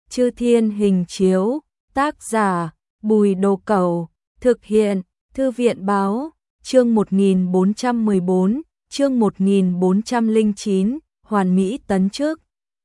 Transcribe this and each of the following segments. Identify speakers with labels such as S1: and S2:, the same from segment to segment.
S1: Chư Thiên Hình Chiếu, tác giả Bùi Đồ Cẩu, thực hiện Thư viện Báo, chương 1414, chương 1409, hoàn mỹ tấn chức.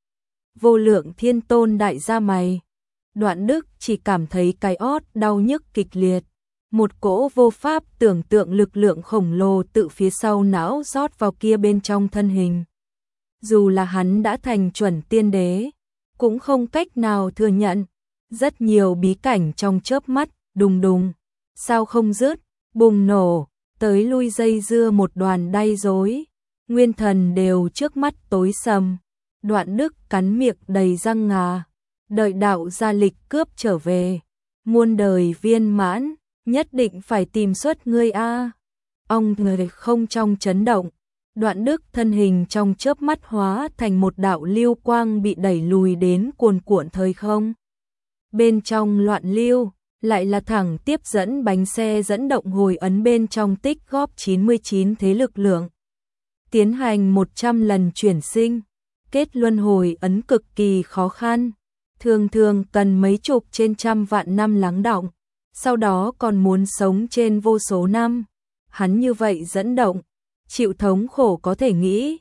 S1: Vô Lượng Thiên Tôn đại gia mày. Đoạn Đức chỉ cảm thấy cái ót đau nhức kịch liệt. Một cỗ vô pháp tưởng tượng lực lượng khổng lồ tự phía sau não rót vào kia bên trong thân hình. Dù là hắn đã thành chuẩn tiên đế, cũng không cách nào thừa nhận. Rất nhiều bí cảnh trong chớp mắt, đùng đùng, sao không dứt, bùng nổ, tới lui dây dưa một đoàn đay rối. Nguyên thần đều trước mắt tối sầm. Đoạn Đức cắn miệng đầy răng ngà, đợi đạo gia lịch cướp trở về, muôn đời viên mãn, nhất định phải tìm xuất ngươi a. Ông người không trong chấn động, Đoạn Đức thân hình trong chớp mắt hóa thành một đạo lưu quang bị đẩy lùi đến cuồn cuộn thời không. Bên trong loạn lưu, lại là thẳng tiếp dẫn bánh xe dẫn động hồi ấn bên trong tích góp 99 thế lực lượng. Tiến hành 100 lần chuyển sinh. Kết luân hồi ấn cực kỳ khó khăn, thường thường cần mấy chục trên trăm vạn năm lắng đọng, sau đó còn muốn sống trên vô số năm. Hắn như vậy dẫn động, chịu thống khổ có thể nghĩ.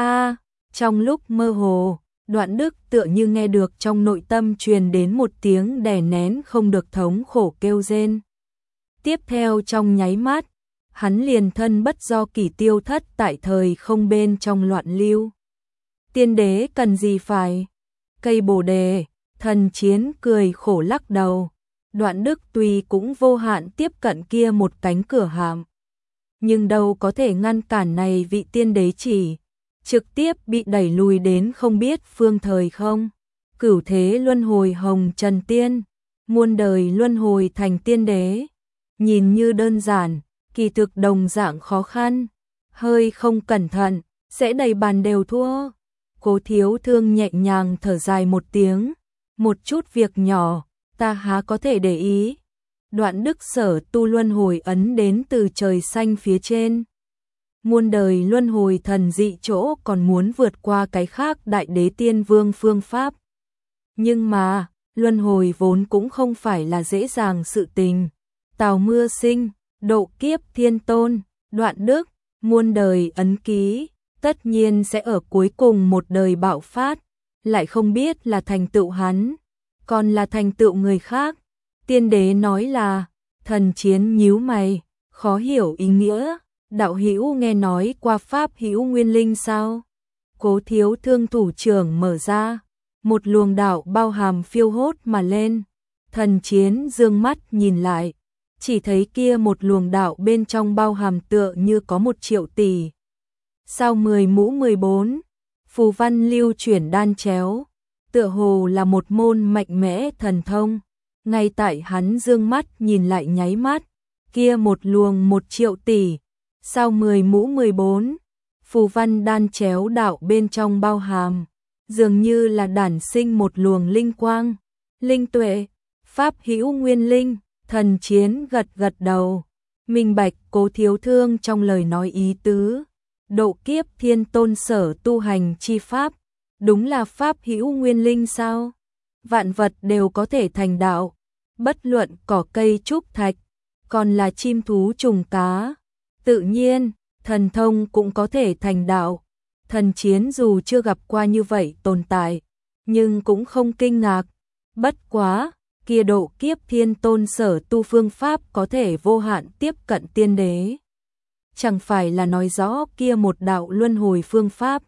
S1: Trong lúc mơ hồ, Đoạn Đức tựa như nghe được trong nội tâm truyền đến một tiếng đè nén không được thống khổ kêu rên. Tiếp theo trong nháy mắt, hắn liền thân bất do kỷ tiêu thất tại thời không bên trong loạn lưu. Tiên đế cần gì phải? Cây bồ đề, Thần Chiến cười khổ lắc đầu. Đoạn Đức tuy cũng vô hạn tiếp cận kia một cánh cửa hàm, nhưng đâu có thể ngăn cản này vị tiên đế chỉ, trực tiếp bị đẩy lùi đến không biết phương thời không. Cửu thế luân hồi hồng trần tiên, muôn đời luân hồi thành tiên đế. Nhìn như đơn giản, kỳ thực đồng dạng khó khăn, hơi không cẩn thận, sẽ đầy bàn đều thua. Cố Thiếu Thương nhẹ nhàng thở dài một tiếng, một chút việc nhỏ, ta há có thể để ý. Đoạn Đức sở tu luân hồi ấn đến từ trời xanh phía trên. Muôn đời luân hồi thần dị chỗ còn muốn vượt qua cái khác đại đế tiên vương phương pháp. Nhưng mà, luân hồi vốn cũng không phải là dễ dàng sự tình. Tào Mưa Sinh, độ kiếp thiên tôn, Đoạn Đức, muôn đời ấn ký, tất nhiên sẽ ở cuối cùng một đời bạo phát, lại không biết là thành tựu hắn, còn là thành tựu người khác. Tiên đế nói là, Thần Chiến nhíu mày, khó hiểu ý nghĩa, đạo hữu nghe nói qua pháp hữu nguyên linh sao? Cố Thiếu Thương thủ trưởng mở ra, một luồng đạo bao hàm phiêu hốt mà lên. Thần Chiến dương mắt nhìn lại, chỉ thấy kia một luồng đạo bên trong bao hàm tựa như có 1 triệu tỷ. Sao 10 mũ 14, phù văn lưu chuyển đan chéo, tựa hồ là một môn mạnh mẽ thần thông. Ngay tại hắn dương mắt nhìn lại nháy mắt, kia một luồng 1 triệu tỷ, sao 10 mũ 14, phù văn đan chéo đạo bên trong bao hàm, dường như là đản sinh một luồng linh quang, linh tuệ, pháp hữu nguyên linh. Thần Chiến gật gật đầu, minh bạch Cố Thiếu Thương trong lời nói ý tứ. Độ kiếp thiên tôn sở tu hành chi pháp, đúng là pháp hữu nguyên linh sao? Vạn vật đều có thể thành đạo, bất luận cỏ cây trúc thạch, còn là chim thú trùng cá. Tự nhiên, thần thông cũng có thể thành đạo. Thần Chiến dù chưa gặp qua như vậy tồn tại, nhưng cũng không kinh ngạc. Bất quá, kia độ kiếp thiên tôn sở tu phương pháp có thể vô hạn tiếp cận tiên đế. Chẳng phải là nói rõ kia một đạo luân hồi phương pháp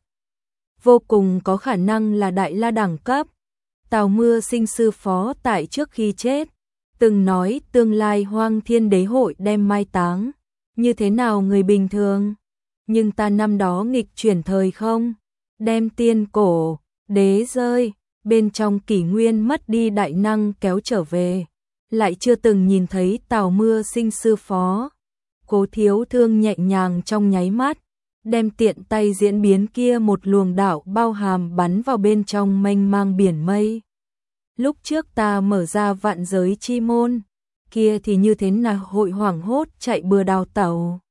S1: vô cùng có khả năng là đại la đẳng cấp. Tào Mưa Sinh sư phó tại trước khi chết từng nói tương lai Hoang Thiên Đế hội đem mai táng, như thế nào người bình thường. Nhưng ta năm đó nghịch chuyển thời không, đem tiên cổ đế rơi bên trong kỷ nguyên mất đi đại năng kéo trở về, lại chưa từng nhìn thấy Tào Mưa Sinh sư phó. Cố Thiếu Thương nhẹ nhàng trong nháy mắt, đem tiện tay diễn biến kia một luồng đạo bao hàm bắn vào bên trong mênh mang biển mây. Lúc trước ta mở ra vạn giới chi môn, kia thì như thế nào hội hoảng hốt chạy bừa đào tẩu.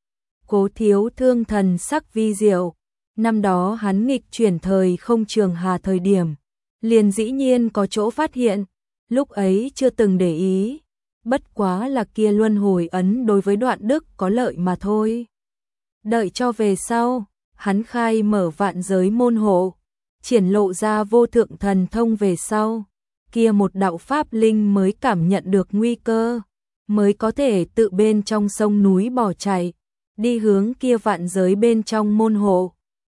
S1: Cố Thiếu Thương thần sắc vi diệu, năm đó hắn nghịch chuyển thời không Trường Hà thời điểm, liền dĩ nhiên có chỗ phát hiện, lúc ấy chưa từng để ý, bất quá là kia luân hồi ấn đối với Đoạn Đức có lợi mà thôi. Đợi cho về sau, hắn khai mở vạn giới môn hộ, triển lộ ra vô thượng thần thông về sau, kia một đạo pháp linh mới cảm nhận được nguy cơ, mới có thể tự bên trong sông núi bỏ chạy, đi hướng kia vạn giới bên trong môn hộ.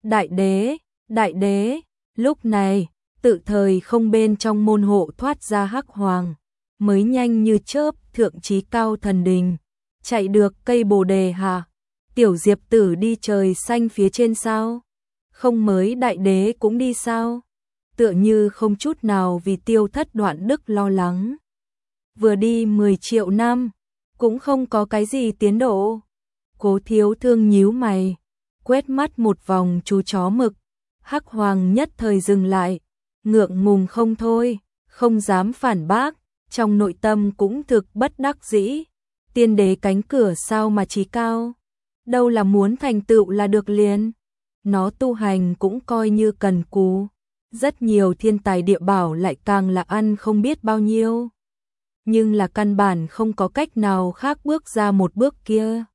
S1: Đại đế, lúc này, tự thời không bên trong môn hộ thoát ra Hắc Hoàng, mới nhanh như chớp thượng chí cao thần đình, chạy được cây bồ đề hạ, tiểu diệp tử đi trời xanh phía trên sao? Không mới đại đế cũng đi sao? Tựa như không chút nào vì tiêu thất Đoạn Đức lo lắng. Vừa đi 10 triệu năm, cũng không có cái gì tiến độ. Cố Thiếu Thương nhíu mày, quét mắt một vòng chú chó mực, Hắc Hoàng nhất thời dừng lại, ngượng ngùng không thôi, không dám phản bác, trong nội tâm cũng thực bất đắc dĩ. Tiên đế cánh cửa sao mà chí cao, đâu là muốn thành tựu là được liền. Nó tu hành cũng coi như cần cù, rất nhiều thiên tài địa bảo lại càng là ăn không biết bao nhiêu. Nhưng là căn bản không có cách nào khác bước ra một bước kia.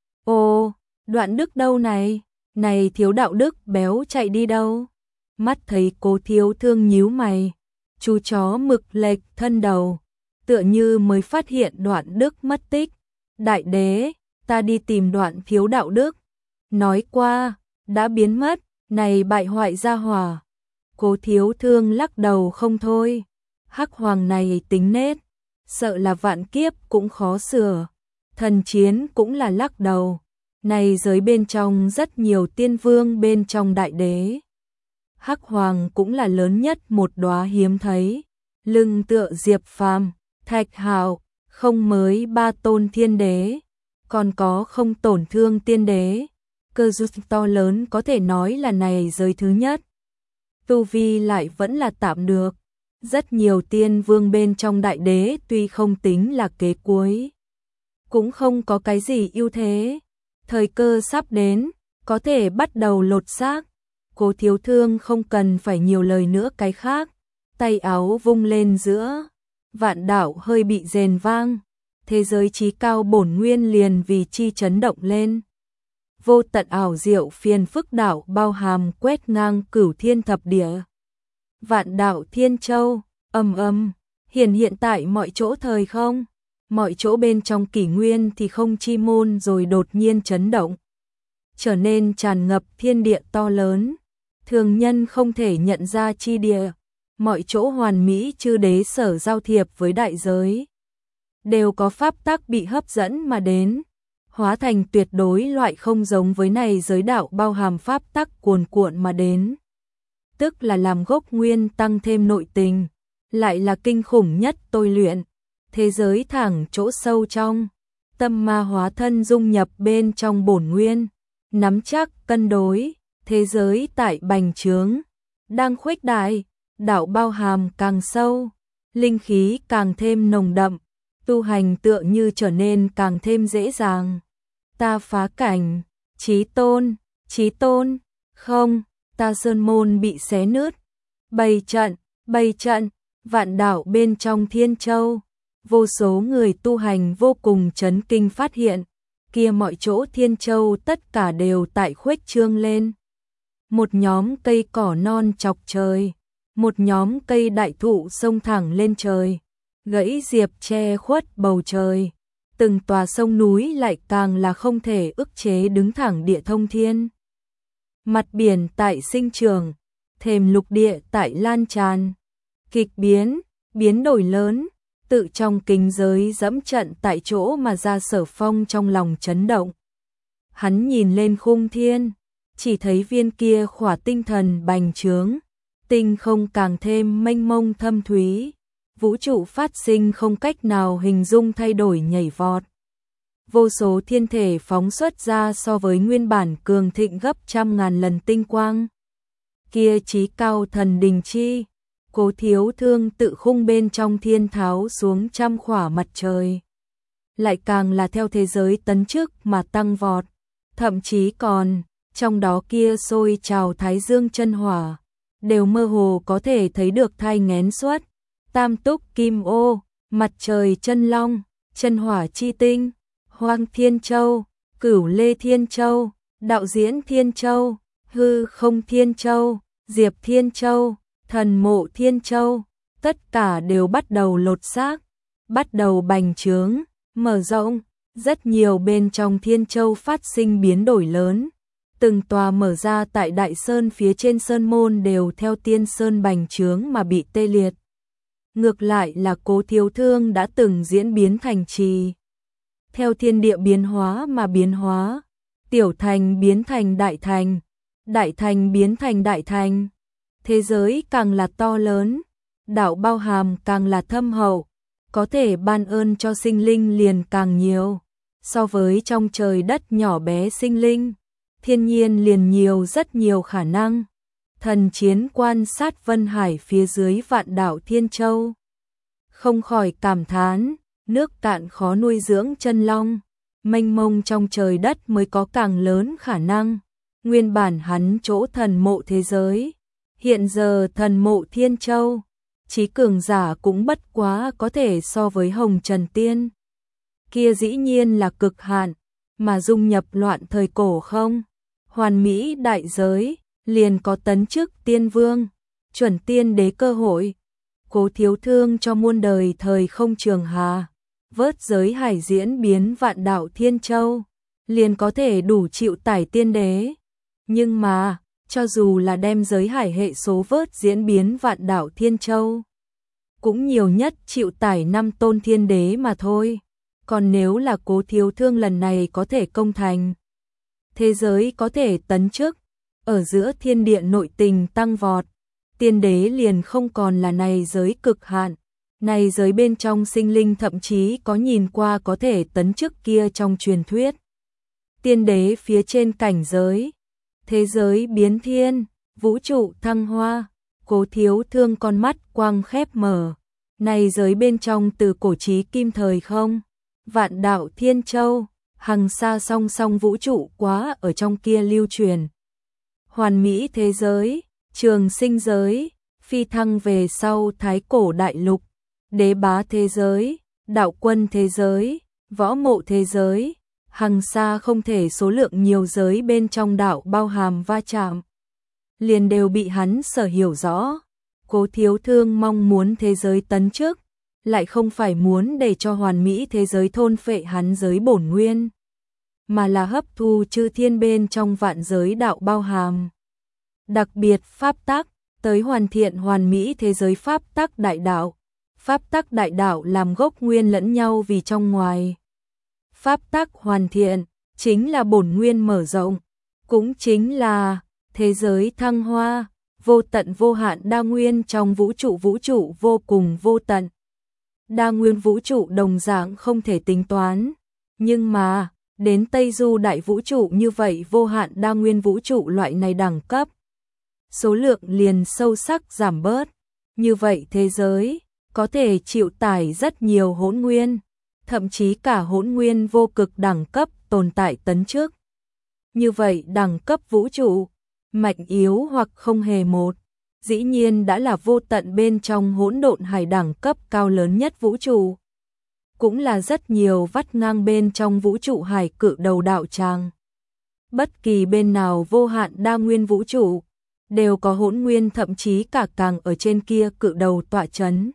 S1: Ồ, Đoạn Đức đâu này? Này thiếu đạo đức béo chạy đi đâu? Mắt thấy Cố Thiếu Thương nhíu mày, chú chó mực lệch thân đầu, tựa như mới phát hiện Đoạn Đức mất tích. Đại đế, ta đi tìm Đoạn thiếu đạo đức. Nói qua, đã biến mất, này bại hoại gia hỏa. Cố Thiếu Thương lắc đầu không thôi. Hắc Hoàng này tính nết, sợ là vạn kiếp cũng khó sửa. Thần chiến cũng là lắc đầu. Này giới bên trong rất nhiều tiên vương bên trong đại đế. Hắc Hoàng cũng là lớn nhất một đóa hiếm thấy. Lưng tựa Diệp Phàm, Thạch Hạo, không mới 3 tôn thiên đế, còn có không tổn thương tiên đế. Cơ duyên to lớn có thể nói là này giới thứ nhất. Tu vi lại vẫn là tạm được. Rất nhiều tiên vương bên trong đại đế tuy không tính là kế cuối, cũng không có cái gì ưu thế. Thời cơ sắp đến, có thể bắt đầu lột xác. Cố Thiếu Thương không cần phải nhiều lời nữa cái khác, tay áo vung lên giữa, vạn đạo hơi bị rền vang, thế giới chí cao bổn nguyên liền vì chi chấn động lên. Vô tận ảo diệu phiền phức đạo bao hàm quét ngang cửu thiên thập địa. Vạn đạo thiên châu, hiện hiện tại mọi chỗ thời không, mọi chỗ bên trong kỷ nguyên thì không chi môn rồi đột nhiên chấn động, trở nên tràn ngập thiên địa to lớn, thường nhân không thể nhận ra chi địa, mọi chỗ hoàn mỹ chư đế sở giao thiệp với đại giới, đều có pháp tắc bị hấp dẫn mà đến, hóa thành tuyệt đối loại không giống với này giới đạo bao hàm pháp tắc cuồn cuộn mà đến. Tức là làm gốc nguyên tăng thêm nội tình, lại là kinh khủng nhất tôi luyện. Thế giới thẳng chỗ sâu trong, tâm ma hóa thân dung nhập bên trong bổn nguyên, nắm chắc cân đối, thế giới tại bành trướng, đang khuếch đại, đạo bao hàm càng sâu, linh khí càng thêm nồng đậm, tu hành tựa như trở nên càng thêm dễ dàng. Ta phá cảnh, chí tôn, không, ta sơn môn bị xé nứt, bày trận, vạn đạo bên trong thiên châu. Vô số người tu hành vô cùng chấn kinh phát hiện, kia mọi chỗ thiên châu tất cả đều tại khuếch trương lên. Một nhóm cây cỏ non chọc trời, một nhóm cây đại thụ sông thẳng lên trời, gãy diệp che khuất bầu trời. Từng tòa sông núi lại càng là không thể ức chế đứng thẳng địa thông thiên. Mặt biển tại sinh trường, thềm lục địa tại lan tràn, kịch biến đổi lớn. Tự trong kinh giới dẫm trận tại chỗ mà ra Sở Phong trong lòng chấn động. Hắn nhìn lên khung thiên, chỉ thấy viên kia khỏa tinh thần bành trướng, tinh không càng thêm mênh mông thâm thúy, vũ trụ phát sinh không cách nào hình dung thay đổi nhảy vọt. Vô số thiên thể phóng xuất ra so với nguyên bản cường thịnh gấp trăm ngàn lần tinh quang. Kia chí cao thần đình chi. Cố Thiếu Thương tự khung bên trong thiên tháo xuống trăm khỏa mặt trời. Lại càng là theo thế giới tấn chức mà tăng vọt. Thậm chí còn, trong đó kia sôi trào thái dương chân hỏa. đều mơ hồ có thể thấy được thai nghén xuất, tam túc kim ô, mặt trời chân long, chân hỏa chi tinh, hoang thiên châu, cửu lê thiên châu, đạo diễn thiên châu, hư không thiên châu, diệp thiên châu, thần mộ thiên châu, tất cả đều bắt đầu lột xác, bắt đầu bành trướng, mở rộng, rất nhiều bên trong thiên châu phát sinh biến đổi lớn. Từng tòa mở ra tại Đại Sơn phía trên sơn môn đều theo tiên sơn bành trướng mà bị tê liệt. Ngược lại là Cố Thiếu Thương đã từng diễn biến thành trì. Theo thiên địa biến hóa mà biến hóa, tiểu thành biến thành đại thành biến thành đại thành. Thế giới càng là to lớn, đạo bao hàm càng là thâm hậu, có thể ban ơn cho sinh linh liền càng nhiều. So với trong trời đất nhỏ bé sinh linh, thiên nhiên liền nhiều rất nhiều khả năng. Thần chiến quan sát Vân Hải phía dưới vạn đảo Thiên Châu, không khỏi cảm thán, nước cạn khó nuôi dưỡng chân long, mênh mông trong trời đất mới có càng lớn khả năng. Nguyên bản hắn chỗ thần mộ thế giới, hiện giờ thần mộ Thiên Châu, chí cường giả cũng bất quá có thể so với Hồng Trần Tiên. Kia dĩ nhiên là cực hạn, mà dung nhập loạn thời cổ không. Hoàn mỹ đại giới, liền có tấn chức tiên vương, chuẩn tiên đế cơ hội. Cố Thiếu Thương cho muôn đời thời không trường hà, vớt giới hải diễn biến vạn đảo Thiên Châu, liền có thể đủ chịu tải tiên đế. Nhưng mà, cho dù là đem giới hải hệ số vớt diễn biến vạn đảo Thiên Châu, cũng nhiều nhất chịu tải 5 tôn thiên đế mà thôi. Còn nếu là Cố Thiếu Thương lần này có thể công thành, thế giới có thể tấn chức, ở giữa thiên địa nội tình tăng vọt, tiên đế liền không còn là này giới cực hạn, này giới bên trong sinh linh thậm chí có nhìn qua có thể tấn chức kia trong truyền thuyết. Tiên đế phía trên cảnh giới, thế giới biến thiên, vũ trụ thăng hoa, Cố Thiếu Thương con mắt quang khép mở, này giới bên trong từ cổ chí kim thời không, vạn đạo Thiên Châu, hằng xa song song vũ trụ quá ở trong kia lưu truyền. Hoàn mỹ thế giới, trường sinh giới, phi thăng về sau thái cổ đại lục, đế bá thế giới, đạo quân thế giới, võ mộ thế giới, hằng xa không thể số lượng nhiều giới bên trong đạo bao hàm va chạm, liền đều bị hắn sở hiểu rõ. Cố Thiếu Thương mong muốn thế giới tấn chức, lại không phải muốn để cho hoàn mỹ thế giới thôn phệ hắn giới bổn nguyên, mà là hấp thu chư thiên bên trong vạn giới đạo bao hàm. Đặc biệt pháp tắc, tới hoàn thiện hoàn mỹ thế giới pháp tắc đại đạo. Pháp tắc đại đạo làm gốc nguyên lẫn nhau vì trong ngoài. Pháp tắc hoàn thiện, chính là bổn nguyên mở rộng, cũng chính là thế giới thăng hoa, vô tận vô hạn đa nguyên trong vũ trụ vô cùng vô tận. Đa nguyên vũ trụ đồng dạng không thể tính toán, nhưng mà, đến Tây Du đại vũ trụ như vậy vô hạn đa nguyên vũ trụ loại này đẳng cấp, số lượng liền sâu sắc giảm bớt, như vậy thế giới có thể chịu tải rất nhiều hỗn nguyên, thậm chí cả hỗn nguyên vô cực đẳng cấp tồn tại tấn trước. Như vậy đẳng cấp vũ trụ, mạnh yếu hoặc không hề một, dĩ nhiên đã là vô tận bên trong hỗn độn hải đẳng cấp cao lớn nhất vũ trụ. Cũng là rất nhiều vắt ngang bên trong vũ trụ hải cự đầu đạo tràng. Bất kỳ bên nào vô hạn đa nguyên vũ trụ, đều có hỗn nguyên thậm chí cả càng ở trên kia cự đầu tọa chấn.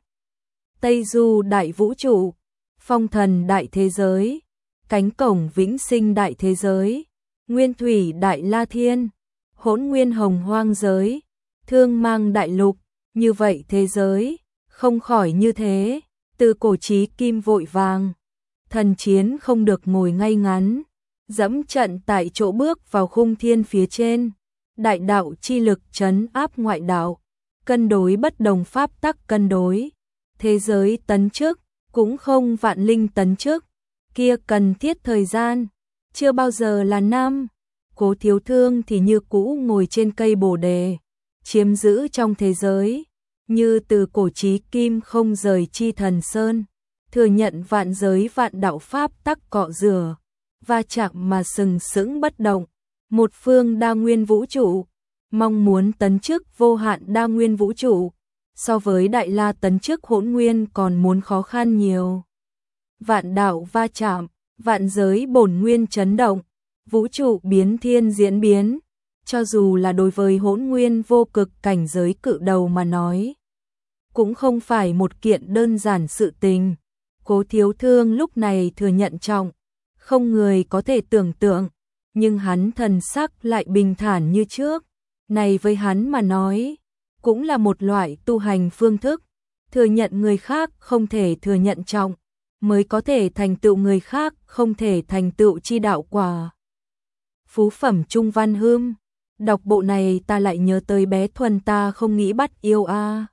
S1: Tây Du đại vũ trụ, phong thần đại thế giới, cánh cổng vĩnh sinh đại thế giới, nguyên thủy đại la thiên, hỗn nguyên hồng hoang giới, thương mang đại lục, như vậy thế giới, không khỏi như thế, từ cổ chí kim vội vàng, thần chiến không được ngồi ngay ngắn, dẫm trận tại chỗ bước vào khung thiên phía trên, đại đạo chi lực trấn áp ngoại đạo, cân đối bất đồng pháp tắc cân đối, thế giới tấn trước, cũng không vạn linh tấn trước, kia cần thiết thời gian, chưa bao giờ là năm. Cố Thiếu Thương thì như cũ ngồi trên cây bồ đề, chiếm giữ trong thế giới, như từ cổ chí kim không rời chi thần sơn, thừa nhận vạn giới vạn đạo pháp tắc cọ rửa, va chạm mà sừng sững bất động, một phương đa nguyên vũ trụ, mong muốn tấn chức vô hạn đa nguyên vũ trụ, so với Đại La tấn chức hỗn nguyên còn muốn khó khăn nhiều. Vạn đạo va chạm, vạn giới bổn nguyên chấn động, vũ trụ biến thiên diễn biến, cho dù là đối với hỗn nguyên vô cực cảnh giới cự đầu mà nói, cũng không phải một kiện đơn giản sự tình. Cố Thiếu Thương lúc này thừa nhận trọng, không người có thể tưởng tượng, nhưng hắn thần sắc lại bình thản như trước. Này với hắn mà nói, cũng là một loại tu hành phương thức, thừa nhận người khác không thể thừa nhận trọng, mới có thể thành tựu người khác không thể thành tựu chi đạo quả. Phú phẩm Trung Văn Hương, đọc bộ này ta lại nhớ tới bé Thuần ta không nghĩ bắt yêu a.